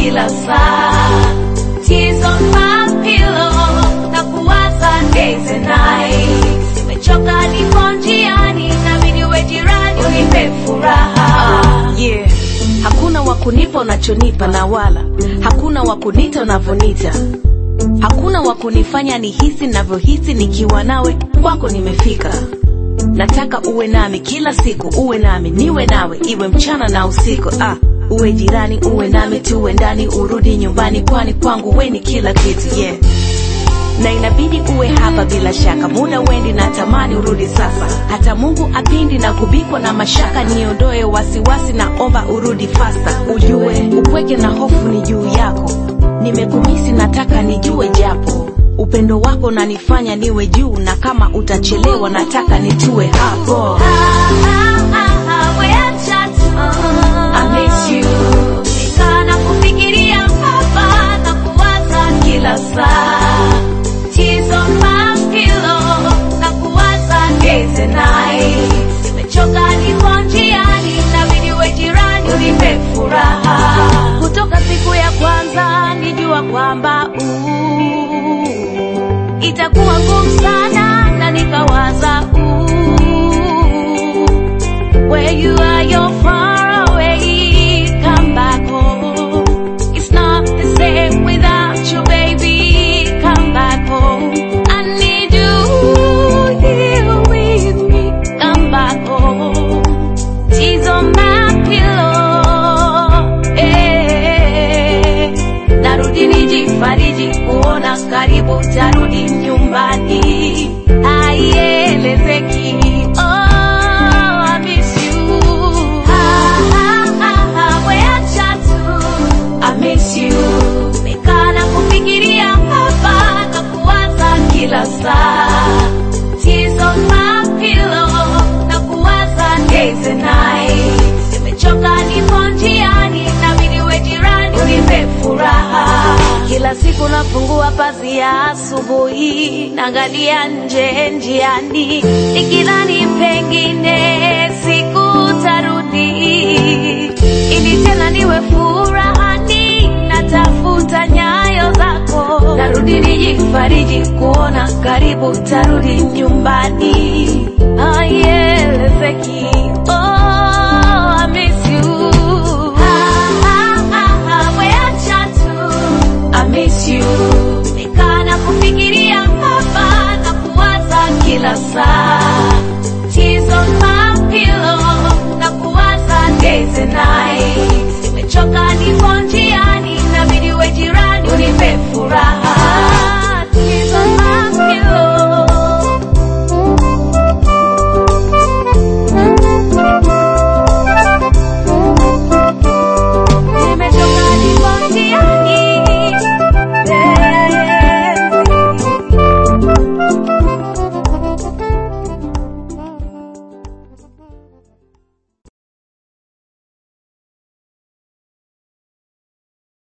kila saa. Tears on my pillow, na kuwaza days and nights. Nimechoka niko njiani, inabidi uwe jirani unipe furaha. Yeah, hakuna wakunipa unachonipa na wala hakuna wakunita unavonita. Hakuna wakunifanya nihisi ninavyohisi nikiwa nawe, kwako nimefika. Nataka uwe nami kila siku, uwe nami niwe nawe, iwe mchana na usiku. Uwe jirani, uwe nami, tuwe ndani, urudi nyumbani, kwani kwangu wewe ni kila kitu. Yeah, na inabidi uwe hapa bila shaka. Muda wendi na tamani urudi sasa. Hata Mungu apindi na kubikwa na mashaka. Niondoe wasiwasi na omba urudi fasta. Ujue upweke na hofu ni juu yako. Nimekumisi nataka nijue japo. Upendo wako unanifanya niwe juu, na kama utachelewa nataka nitue hapo. I miss you. Nikana kufikiria hapa na kuwaza kila saa. Tears on my pillow, na kuwaza days and nights. Nimechoka niko njiani, inabidi uwe jirani unipe furaha. Kutoka siku ya kwanza nijua kwamba itakuwa ngumu sana, na nikawaza where you are, you're far away, come back home. It's not the same without you, baby, come back home. I need you here with me, come back home. Tears on my pillow, narudi nijifariji kuona karibu tarudi nyumbani. Haielezeki, I miss you. Weacha tu, I miss you. Nikana kufikiria hapa na kuwaza kila saa. Tears on my pillow, na kuwaza days and nights. Nimechoka nipo njiani, inabidi uwe jirani unipe furaha. Kila siku nafungua pazia asubuhi, naangalia nje njiani, nikidhani pengine siku tarudi, ili tena niwe furahani, natafuta nyayo zako. Narudi nijifariji kuona karibu tarudi nyumbani. Haielezeki.